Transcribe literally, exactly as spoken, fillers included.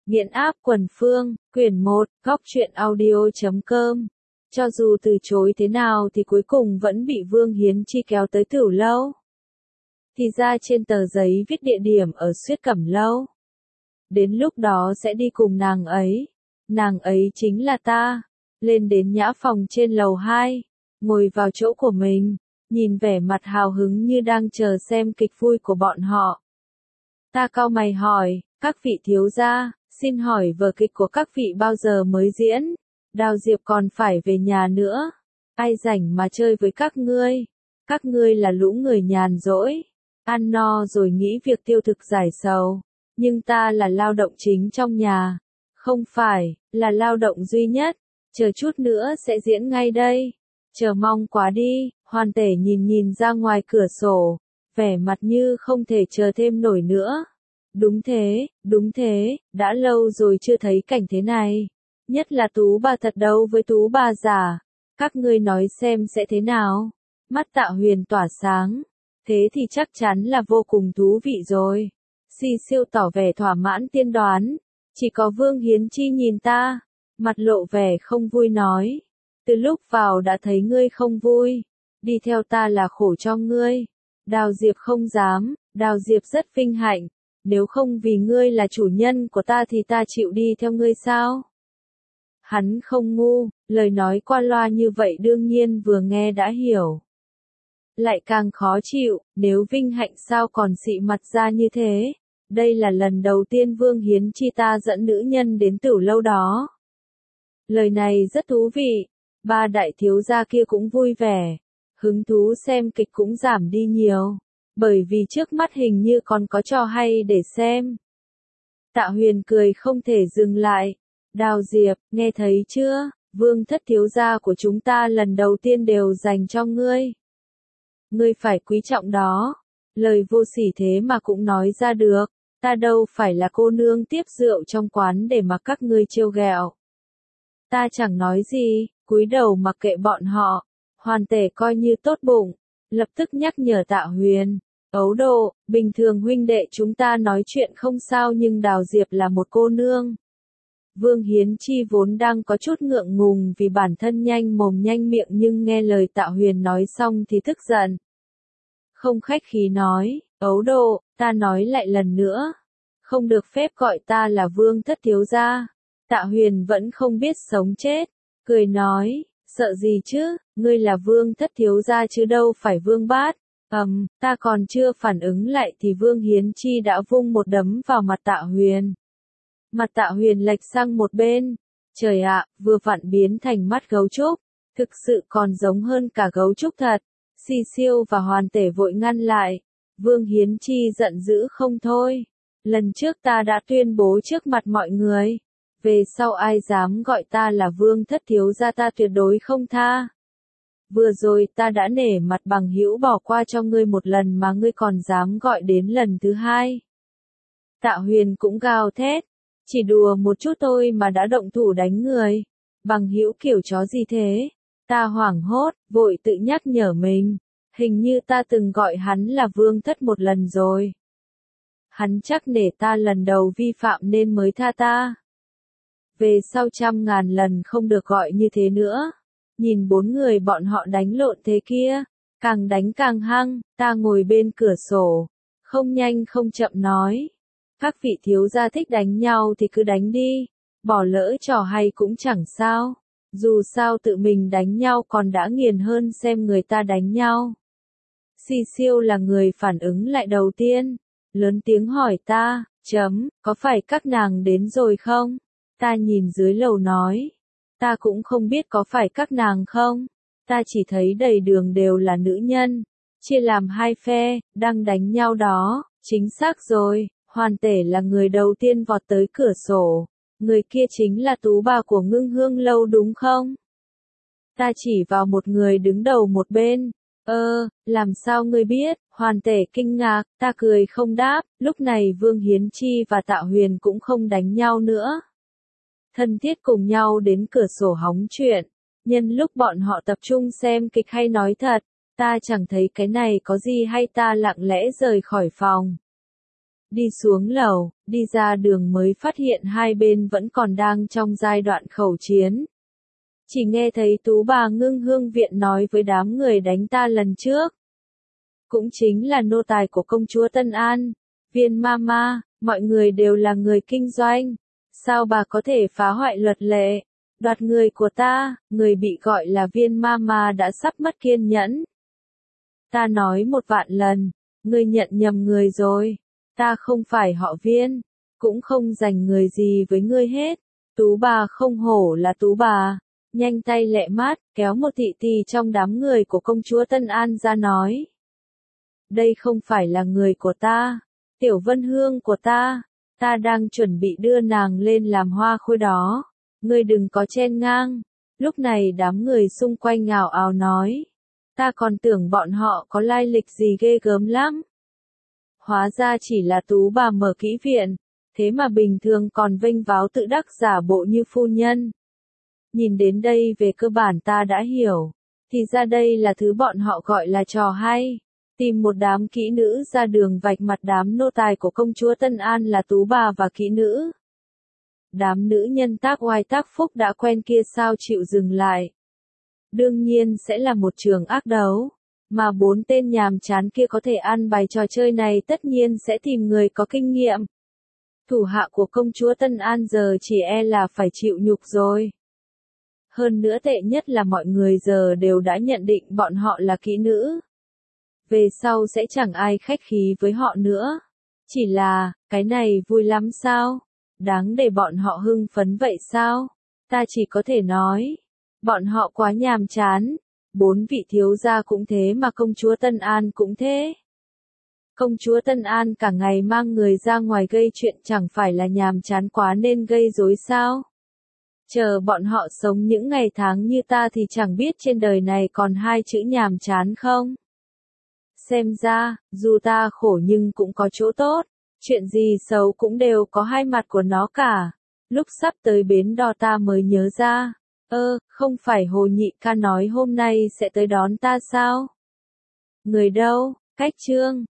Nghiện áp quần phương, quyển một, góc truyện audio chấm com. Cho dù từ chối thế nào thì cuối cùng vẫn bị Vương Hiến Chi kéo tới Tửu Lâu. Thì ra trên tờ giấy viết địa điểm ở Xuyết Cẩm Lâu. Đến lúc đó sẽ đi cùng nàng ấy. Nàng ấy chính là ta. Lên đến nhã phòng trên lầu hai, ngồi vào chỗ của mình, nhìn vẻ mặt hào hứng như đang chờ xem kịch vui của bọn họ. Ta cau mày hỏi, các vị thiếu gia, xin hỏi vở kịch của các vị bao giờ mới diễn? Đào Diệp còn phải về nhà nữa. Ai rảnh mà chơi với các ngươi? Các ngươi là lũ người nhàn rỗi, ăn no rồi nghĩ việc tiêu thực giải sầu. Nhưng ta là lao động chính trong nhà. Không phải, là lao động duy nhất. Chờ chút nữa sẽ diễn ngay đây. Chờ mong quá đi. Hoàn Tể nhìn nhìn ra ngoài cửa sổ, vẻ mặt như không thể chờ thêm nổi nữa. Đúng thế, đúng thế, đã lâu rồi chưa thấy cảnh thế này. Nhất là Tú bà thật đấu với Tú bà giả. Các ngươi nói xem sẽ thế nào? Mắt Tạ Huyền tỏa sáng. Thế thì chắc chắn là vô cùng thú vị rồi. Si Siêu tỏ vẻ thỏa mãn tiên đoán. Chỉ có Vương Hiến Chi nhìn ta, mặt lộ vẻ không vui nói. Từ lúc vào đã thấy ngươi không vui. Đi theo ta là khổ cho ngươi. Đào Diệp không dám, Đào Diệp rất vinh hạnh. Nếu không vì ngươi là chủ nhân của ta thì ta chịu đi theo ngươi sao? Hắn không ngu, lời nói qua loa như vậy đương nhiên vừa nghe đã hiểu. Lại càng khó chịu, nếu vinh hạnh sao còn xị mặt ra như thế? Đây là lần đầu tiên Vương Hiến Chi ta dẫn nữ nhân đến Tửu Lâu đó. Lời này rất thú vị, ba đại thiếu gia kia cũng vui vẻ, hứng thú xem kịch cũng giảm đi nhiều, bởi vì trước mắt hình như còn có trò hay để xem. Tạ Huyền cười không thể dừng lại. Đào Diệp, nghe thấy chưa, Vương thất thiếu gia của chúng ta lần đầu tiên đều dành cho ngươi. Ngươi phải quý trọng đó. Lời vô sỉ thế mà cũng nói ra được. Ta đâu phải là cô nương tiếp rượu trong quán để mà các ngươi trêu ghẹo. Ta chẳng nói gì, cúi đầu mặc kệ bọn họ. Hoàn Tể coi như tốt bụng, lập tức nhắc nhở Tạ Huyền. Ấu Độ, bình thường huynh đệ chúng ta nói chuyện không sao nhưng Đào Diệp là một cô nương. Vương Hiến Chi vốn đang có chút ngượng ngùng vì bản thân nhanh mồm nhanh miệng nhưng nghe lời Tạ Huyền nói xong thì tức giận. Không khách khí nói, Ấu Độ, ta nói lại lần nữa. Không được phép gọi ta là Vương thất thiếu gia. Tạ Huyền vẫn không biết sống chết. Cười nói, sợ gì chứ, ngươi là Vương thất thiếu gia chứ đâu phải Vương bát. Ầm, um, ta còn chưa phản ứng lại thì Vương Hiến Chi đã vung một đấm vào mặt Tạ Huyền. Mặt Tạ Huyền lệch sang một bên. Trời ạ, vừa vặn biến thành mắt gấu trúc. Thực sự còn giống hơn cả gấu trúc thật. Si Siêu và Hoàn Tể vội ngăn lại. Vương Hiến Chi giận dữ không thôi. Lần trước ta đã tuyên bố trước mặt mọi người. Về sau ai dám gọi ta là Vương thất thiếu gia ta tuyệt đối không tha. Vừa rồi ta đã nể mặt bằng hữu bỏ qua cho ngươi một lần mà ngươi còn dám gọi đến lần thứ hai. Tạ Huyền cũng gào thét. Chỉ đùa một chút thôi mà đã động thủ đánh người. Bằng hữu kiểu chó gì thế? Ta hoảng hốt, vội tự nhắc nhở mình. Hình như ta từng gọi hắn là Vương thất một lần rồi. Hắn chắc nể ta lần đầu vi phạm nên mới tha ta. Về sau trăm ngàn lần không được gọi như thế nữa. Nhìn bốn người bọn họ đánh lộn thế kia, càng đánh càng hăng, ta ngồi bên cửa sổ, không nhanh không chậm nói. Các vị thiếu gia thích đánh nhau thì cứ đánh đi, bỏ lỡ trò hay cũng chẳng sao. Dù sao tự mình đánh nhau còn đã nghiền hơn xem người ta đánh nhau. Si Siêu là người phản ứng lại đầu tiên, lớn tiếng hỏi ta, chấm, có phải các nàng đến rồi không? Ta nhìn dưới lầu nói, ta cũng không biết có phải các nàng không, ta chỉ thấy đầy đường đều là nữ nhân, chia làm hai phe, đang đánh nhau đó, chính xác rồi, Hoàn Tể là người đầu tiên vọt tới cửa sổ, người kia chính là Tú bà của Ngưng Hương Lâu đúng không? Ta chỉ vào một người đứng đầu một bên. Ơ, làm sao ngươi biết? Hoàn Tể kinh ngạc, ta cười không đáp, lúc này Vương Hiến Chi và Tạ Huyền cũng không đánh nhau nữa. Thân thiết cùng nhau đến cửa sổ hóng chuyện, nhân lúc bọn họ tập trung xem kịch hay nói thật, ta chẳng thấy cái này có gì hay ta lặng lẽ rời khỏi phòng. Đi xuống lầu, đi ra đường mới phát hiện hai bên vẫn còn đang trong giai đoạn khẩu chiến. Chỉ nghe thấy Tú bà Ngưng Hương Viện nói với đám người đánh ta lần trước. Cũng chính là nô tài của công chúa Tân An, Viên Mama, mọi người đều là người kinh doanh. Sao bà có thể phá hoại luật lệ, đoạt người của ta, người bị gọi là Viên Mama đã sắp mất kiên nhẫn. Ta nói một vạn lần, ngươi nhận nhầm người rồi, ta không phải họ Viên, cũng không giành người gì với ngươi hết. Tú bà không hổ là Tú bà, nhanh tay lẹ mát, kéo một thị tỳ trong đám người của công chúa Tân An ra nói. Đây không phải là người của ta, Tiểu Vân Hương của ta, ta đang chuẩn bị đưa nàng lên làm hoa khôi đó, ngươi đừng có chen ngang. Lúc này đám người xung quanh ào ào nói, ta còn tưởng bọn họ có lai lịch gì ghê gớm lắm. Hóa ra chỉ là Tú bà mở kỹ viện, thế mà bình thường còn vênh váo tự đắc giả bộ như phu nhân. Nhìn đến đây về cơ bản ta đã hiểu, thì ra đây là thứ bọn họ gọi là trò hay. Tìm một đám kỹ nữ ra đường vạch mặt đám nô tài của công chúa Tân An là Tú bà và kỹ nữ. Đám nữ nhân tác oai tác phúc đã quen kia sao chịu dừng lại. Đương nhiên sẽ là một trường ác đấu, mà bốn tên nhàm chán kia có thể ăn bài trò chơi này tất nhiên sẽ tìm người có kinh nghiệm. Thủ hạ của công chúa Tân An giờ chỉ e là phải chịu nhục rồi. Hơn nữa tệ nhất là mọi người giờ đều đã nhận định bọn họ là kỹ nữ. Về sau sẽ chẳng ai khách khí với họ nữa. Chỉ là, cái này vui lắm sao? Đáng để bọn họ hưng phấn vậy sao? Ta chỉ có thể nói, bọn họ quá nhàm chán. Bốn vị thiếu gia cũng thế mà công chúa Tân An cũng thế. Công chúa Tân An cả ngày mang người ra ngoài gây chuyện chẳng phải là nhàm chán quá nên gây rối sao? Chờ bọn họ sống những ngày tháng như ta thì chẳng biết trên đời này còn hai chữ nhàm chán không? Xem ra, dù ta khổ nhưng cũng có chỗ tốt, chuyện gì xấu cũng đều có hai mặt của nó cả. Lúc sắp tới bến đò ta mới nhớ ra, ơ, không phải Hồ Nhị ca nói hôm nay sẽ tới đón ta sao? Người đâu, Cách Trương,